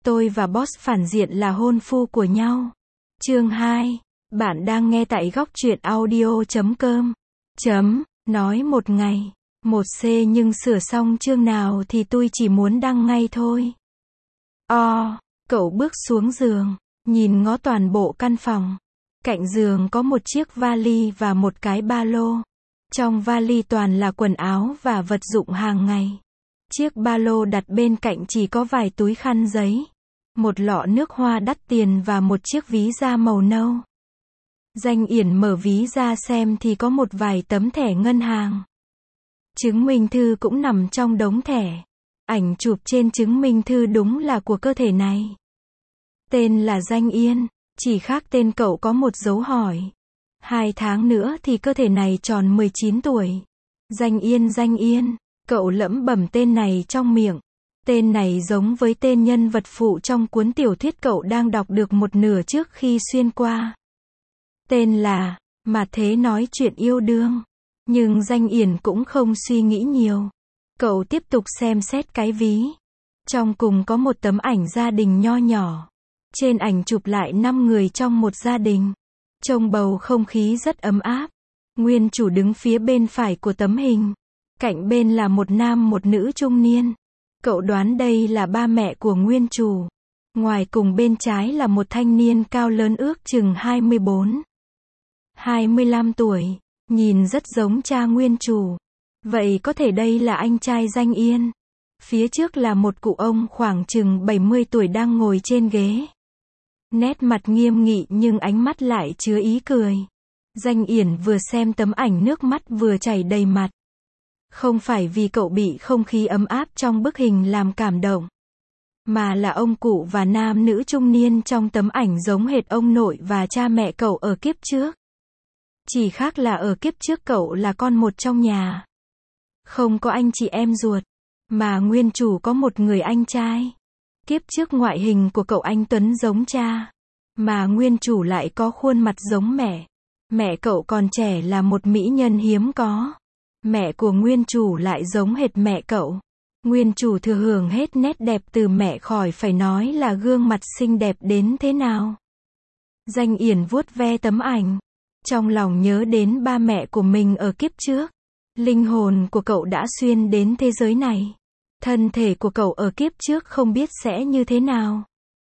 Tôi và boss phản diện là hôn phu của nhau. Chương 2. Bạn đang nghe tại góc truyện audio.com. Nói một ngày, một C nhưng sửa xong chương nào thì tôi chỉ muốn đăng ngay thôi. Cậu bước xuống giường, nhìn ngó toàn bộ căn phòng. Cạnh giường có một chiếc vali và một cái ba lô. Trong vali toàn là quần áo và vật dụng hàng ngày. Chiếc ba lô đặt bên cạnh chỉ có vài túi khăn giấy, một lọ nước hoa đắt tiền và một chiếc ví da màu nâu. Danh Yển mở ví ra xem thì có một vài tấm thẻ ngân hàng. Chứng minh thư cũng nằm trong đống thẻ. Ảnh chụp trên chứng minh thư đúng là của cơ thể này. Tên là Danh Yên, chỉ khác tên cậu có một dấu hỏi. 2 tháng nữa thì cơ thể này tròn 19 tuổi. Danh Yên, cậu lẩm bẩm tên này trong miệng. Tên này giống với tên nhân vật phụ trong cuốn tiểu thuyết cậu đang đọc được một nửa trước khi xuyên qua. Tên là, mà thế nói chuyện yêu đương. Nhưng Danh Yển cũng không suy nghĩ nhiều. Cậu tiếp tục xem xét cái ví. Trong cùng có một tấm ảnh gia đình nho nhỏ. Trên ảnh chụp lại 5 người trong một gia đình. Trông bầu không khí rất ấm áp. Nguyên chủ đứng phía bên phải của tấm hình. Cạnh bên là một nam một nữ trung niên. Cậu đoán đây là ba mẹ của nguyên chủ. Ngoài cùng bên trái là một thanh niên cao lớn ước chừng 25 tuổi. Nhìn rất giống cha nguyên chủ. Vậy có thể đây là anh trai Danh Yên. Phía trước là một cụ ông khoảng chừng 70 tuổi đang ngồi trên ghế. Nét mặt nghiêm nghị nhưng ánh mắt lại chứa ý cười. Danh Yển vừa xem tấm ảnh nước mắt vừa chảy đầy mặt. Không phải vì cậu bị không khí ấm áp trong bức hình làm cảm động, mà là ông cụ và nam nữ trung niên trong tấm ảnh giống hệt ông nội và cha mẹ cậu ở kiếp trước. Chỉ khác là ở kiếp trước cậu là con một trong nhà. Không có anh chị em ruột, mà nguyên chủ có một người anh trai. Kiếp trước ngoại hình của cậu anh Tuấn giống cha, mà nguyên chủ lại có khuôn mặt giống mẹ. Mẹ cậu còn trẻ là một mỹ nhân hiếm có. Mẹ của nguyên chủ lại giống hệt mẹ cậu. Nguyên chủ thừa hưởng hết nét đẹp từ mẹ khỏi phải nói là gương mặt xinh đẹp đến thế nào. Danh Yển vuốt ve tấm ảnh. Trong lòng nhớ đến ba mẹ của mình ở kiếp trước. Linh hồn của cậu đã xuyên đến thế giới này. Thân thể của cậu ở kiếp trước không biết sẽ như thế nào.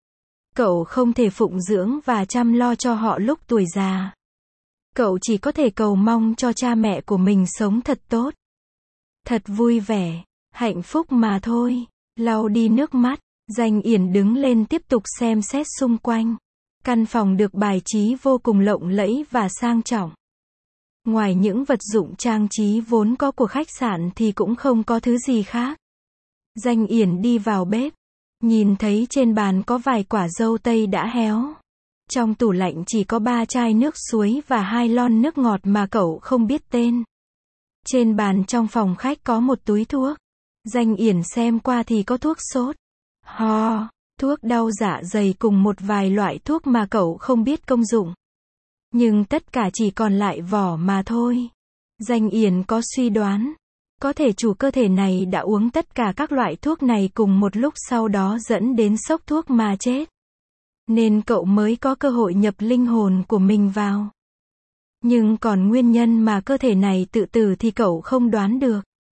Cậu không thể phụng dưỡng và chăm lo cho họ lúc tuổi già. Cậu chỉ có thể cầu mong cho cha mẹ của mình sống thật tốt. Thật vui vẻ, hạnh phúc mà thôi. Lau đi nước mắt, Danh Yển đứng lên tiếp tục xem xét xung quanh. Căn phòng được bài trí vô cùng lộng lẫy và sang trọng. Ngoài những vật dụng trang trí vốn có của khách sạn thì cũng không có thứ gì khác. Danh Yển đi vào bếp, nhìn thấy trên bàn có vài quả dâu tây đã héo. Trong tủ lạnh chỉ có 3 chai nước suối và 2 lon nước ngọt mà cậu không biết tên. Trên bàn trong phòng khách có một túi thuốc. Danh Yển xem qua thì có thuốc sốt, ho, thuốc đau dạ dày cùng một vài loại thuốc mà cậu không biết công dụng. Nhưng tất cả chỉ còn lại vỏ mà thôi. Danh Yển có suy đoán, có thể chủ cơ thể này đã uống tất cả các loại thuốc này cùng một lúc sau đó dẫn đến sốc thuốc mà chết. Nên cậu mới có cơ hội nhập linh hồn của mình vào. Nhưng còn nguyên nhân mà cơ thể này tự tử thì cậu không đoán được.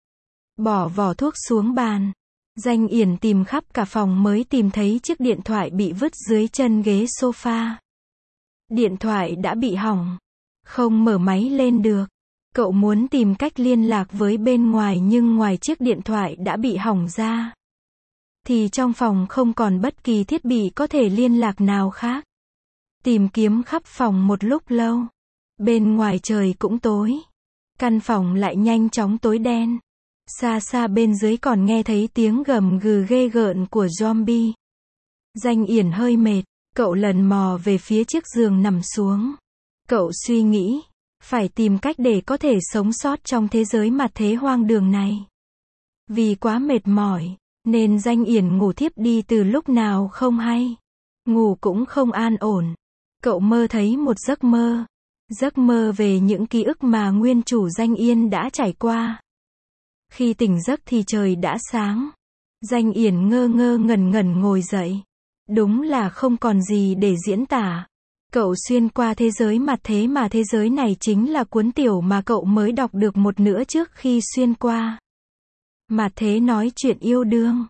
Bỏ vỏ thuốc xuống bàn. Danh Yển tìm khắp cả phòng mới tìm thấy chiếc điện thoại bị vứt dưới chân ghế sofa. Điện thoại đã bị hỏng. Không mở máy lên được. Cậu muốn tìm cách liên lạc với bên ngoài nhưng ngoài chiếc điện thoại đã bị hỏng ra, thì trong phòng không còn bất kỳ thiết bị có thể liên lạc nào khác. Tìm kiếm khắp phòng một lúc lâu. Bên ngoài trời cũng tối. Căn phòng lại nhanh chóng tối đen. Xa xa bên dưới còn nghe thấy tiếng gầm gừ ghê gợn của zombie. Danh Yển hơi mệt. Cậu lần mò về phía chiếc giường nằm xuống. Cậu suy nghĩ, phải tìm cách để có thể sống sót trong thế giới mặt thế hoang đường này. Vì quá mệt mỏi, nên Danh Yển ngủ thiếp đi từ lúc nào không hay. Ngủ cũng không an ổn. Cậu mơ thấy một giấc mơ. Giấc mơ về những ký ức mà nguyên chủ Danh Yên đã trải qua. Khi tỉnh giấc thì trời đã sáng. Danh Yển ngơ ngơ ngẩn ngẩn ngồi dậy. Đúng là không còn gì để diễn tả. Cậu xuyên qua thế giới mặt thế mà thế giới này chính là cuốn tiểu mà cậu mới đọc được một nửa trước khi xuyên qua. Mặt thế nói chuyện yêu đương.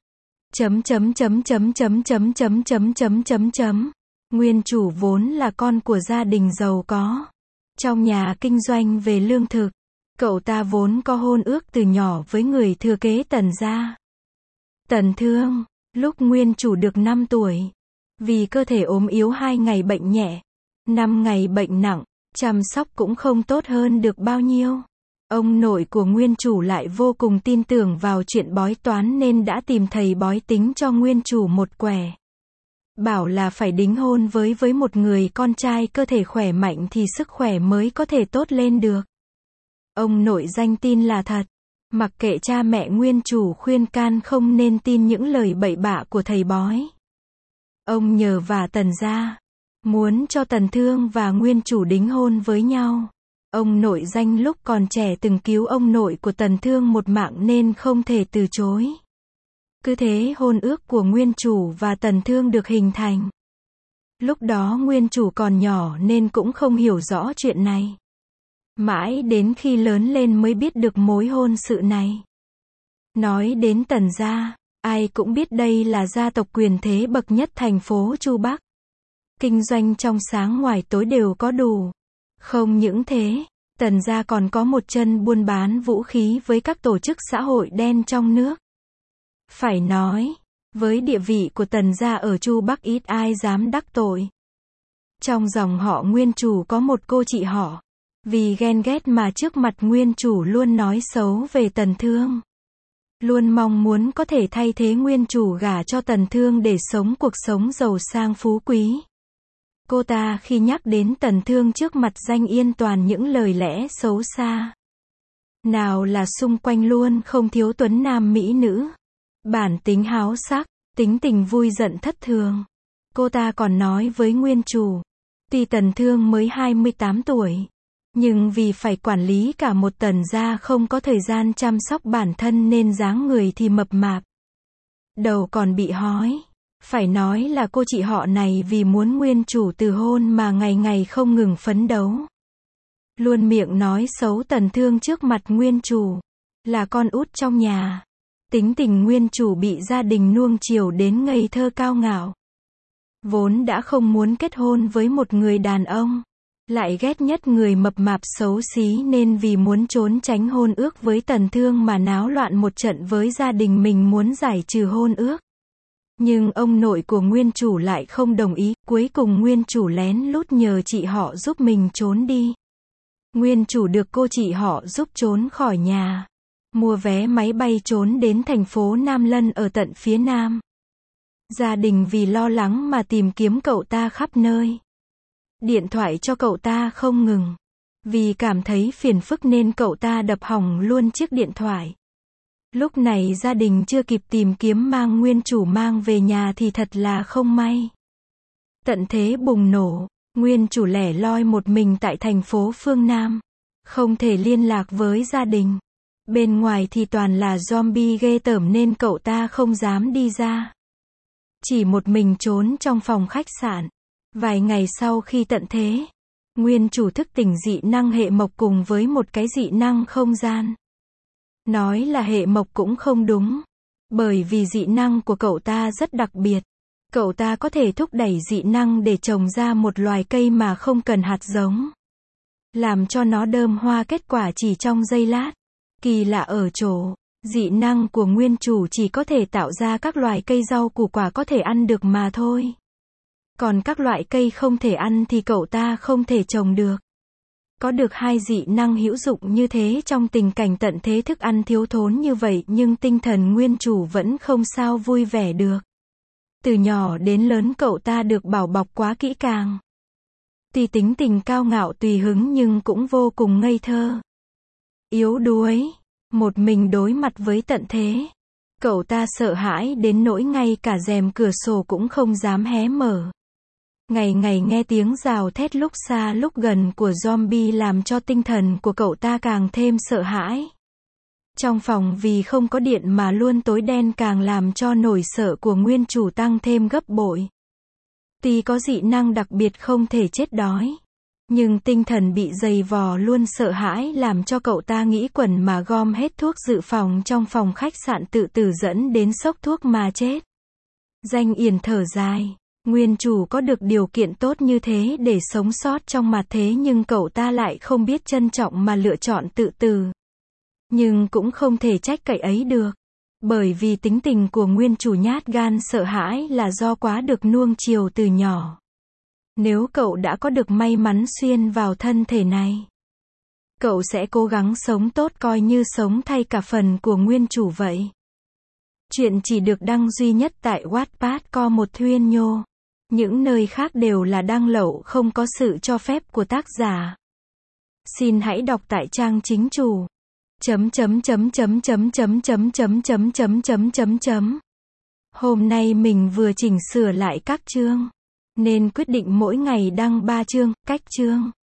Nguyên chủ vốn là con của gia đình giàu có. Trong nhà kinh doanh về lương thực. Cậu ta vốn có hôn ước từ nhỏ với người thừa kế Tần gia. Tần Thương, lúc nguyên chủ được 5 tuổi. Vì cơ thể ốm yếu 2 ngày bệnh nhẹ, 5 ngày bệnh nặng, chăm sóc cũng không tốt hơn được bao nhiêu. Ông nội của nguyên chủ lại vô cùng tin tưởng vào chuyện bói toán nên đã tìm thầy bói tính cho nguyên chủ một quẻ. Bảo là phải đính hôn với một người con trai cơ thể khỏe mạnh thì sức khỏe mới có thể tốt lên được. Ông nội danh tin là thật. Mặc kệ cha mẹ nguyên chủ khuyên can không nên tin những lời bậy bạ của thầy bói. Ông nhờ vả Tần gia, muốn cho Tần Thương và nguyên chủ đính hôn với nhau. Ông nội danh lúc còn trẻ từng cứu ông nội của Tần Thương một mạng nên không thể từ chối. Cứ thế hôn ước của nguyên chủ và Tần Thương được hình thành. Lúc đó nguyên chủ còn nhỏ nên cũng không hiểu rõ chuyện này. Mãi đến khi lớn lên mới biết được mối hôn sự này. Nói đến Tần gia, ai cũng biết đây là gia tộc quyền thế bậc nhất thành phố Chu Bắc. Kinh doanh trong sáng ngoài tối đều có đủ. Không những thế, Tần gia còn có một chân buôn bán vũ khí với các tổ chức xã hội đen trong nước. Phải nói, với địa vị của Tần gia ở Chu Bắc ít ai dám đắc tội. Trong dòng họ nguyên chủ có một cô chị họ. Vì ghen ghét mà trước mặt nguyên chủ luôn nói xấu về Tần Thương. Luôn mong muốn có thể thay thế nguyên chủ gả cho Tần Thương để sống cuộc sống giàu sang phú quý. Cô ta khi nhắc đến Tần Thương trước mặt Danh Yên toàn những lời lẽ xấu xa. Nào là xung quanh luôn không thiếu tuấn nam mỹ nữ. Bản tính háo sắc, tính tình vui giận thất thường. Cô ta còn nói với nguyên chủ. Tuy Tần Thương mới 28 tuổi. Nhưng vì phải quản lý cả một Tần gia không có thời gian chăm sóc bản thân nên dáng người thì mập mạp. Đầu còn bị hói. Phải nói là cô chị họ này vì muốn nguyên chủ từ hôn mà ngày ngày không ngừng phấn đấu. Luôn miệng nói xấu Tần Thương trước mặt nguyên chủ. Là con út trong nhà. Tính tình nguyên chủ bị gia đình nuông chiều đến ngây thơ cao ngạo. Vốn đã không muốn kết hôn với một người đàn ông. Lại ghét nhất người mập mạp xấu xí nên vì muốn trốn tránh hôn ước với Tần Thương mà náo loạn một trận với gia đình mình muốn giải trừ hôn ước. Nhưng ông nội của nguyên chủ lại không đồng ý, cuối cùng nguyên chủ lén lút nhờ chị họ giúp mình trốn đi. Nguyên chủ được cô chị họ giúp trốn khỏi nhà. Mua vé máy bay trốn đến thành phố Nam Lân ở tận phía Nam. Gia đình vì lo lắng mà tìm kiếm cậu ta khắp nơi. Điện thoại cho cậu ta không ngừng. Vì cảm thấy phiền phức nên cậu ta đập hỏng luôn chiếc điện thoại. Lúc này gia đình chưa kịp tìm kiếm mang nguyên chủ mang về nhà thì thật là không may. Tận thế bùng nổ, nguyên chủ lẻ loi một mình tại thành phố phương Nam. Không thể liên lạc với gia đình. Bên ngoài thì toàn là zombie ghê tởm nên cậu ta không dám đi ra. Chỉ một mình trốn trong phòng khách sạn. Vài ngày sau khi tận thế, nguyên chủ thức tỉnh dị năng hệ mộc cùng với một cái dị năng không gian. Nói là hệ mộc cũng không đúng. Bởi vì dị năng của cậu ta rất đặc biệt. Cậu ta có thể thúc đẩy dị năng để trồng ra một loài cây mà không cần hạt giống. Làm cho nó đơm hoa kết quả chỉ trong giây lát. Kỳ lạ ở chỗ, dị năng của nguyên chủ chỉ có thể tạo ra các loài cây rau củ quả có thể ăn được mà thôi. Còn các loại cây không thể ăn thì cậu ta không thể trồng được. Có được hai dị năng hữu dụng như thế trong tình cảnh tận thế thức ăn thiếu thốn như vậy nhưng tinh thần nguyên chủ vẫn không sao vui vẻ được. Từ nhỏ đến lớn cậu ta được bảo bọc quá kỹ càng. Tuy tính tình cao ngạo tùy hứng nhưng cũng vô cùng ngây thơ. Yếu đuối, một mình đối mặt với tận thế. Cậu ta sợ hãi đến nỗi ngay cả rèm cửa sổ cũng không dám hé mở. Ngày ngày nghe tiếng gào thét lúc xa lúc gần của zombie làm cho tinh thần của cậu ta càng thêm sợ hãi. Trong phòng vì không có điện mà luôn tối đen càng làm cho nỗi sợ của nguyên chủ tăng thêm gấp bội. Tuy có dị năng đặc biệt không thể chết đói, nhưng tinh thần bị dày vò luôn sợ hãi làm cho cậu ta nghĩ quẩn mà gom hết thuốc dự phòng trong phòng khách sạn tự tử dẫn đến sốc thuốc mà chết. Danh Yển thở dài. Nguyên chủ có được điều kiện tốt như thế để sống sót trong mặt thế nhưng cậu ta lại không biết trân trọng mà lựa chọn tự tử. Nhưng cũng không thể trách cậy ấy được. Bởi vì tính tình của nguyên chủ nhát gan sợ hãi là do quá được nuông chiều từ nhỏ. Nếu cậu đã có được may mắn xuyên vào thân thể này, cậu sẽ cố gắng sống tốt coi như sống thay cả phần của nguyên chủ vậy. Chuyện chỉ được đăng duy nhất tại Wattpad co một Thuyên Nhô. Những nơi khác đều là đăng lậu không có sự cho phép của tác giả. Xin hãy đọc tại trang chính chủ. Hôm nay mình vừa chỉnh sửa lại các chương, nên quyết định mỗi ngày đăng 3 chương, cách chương.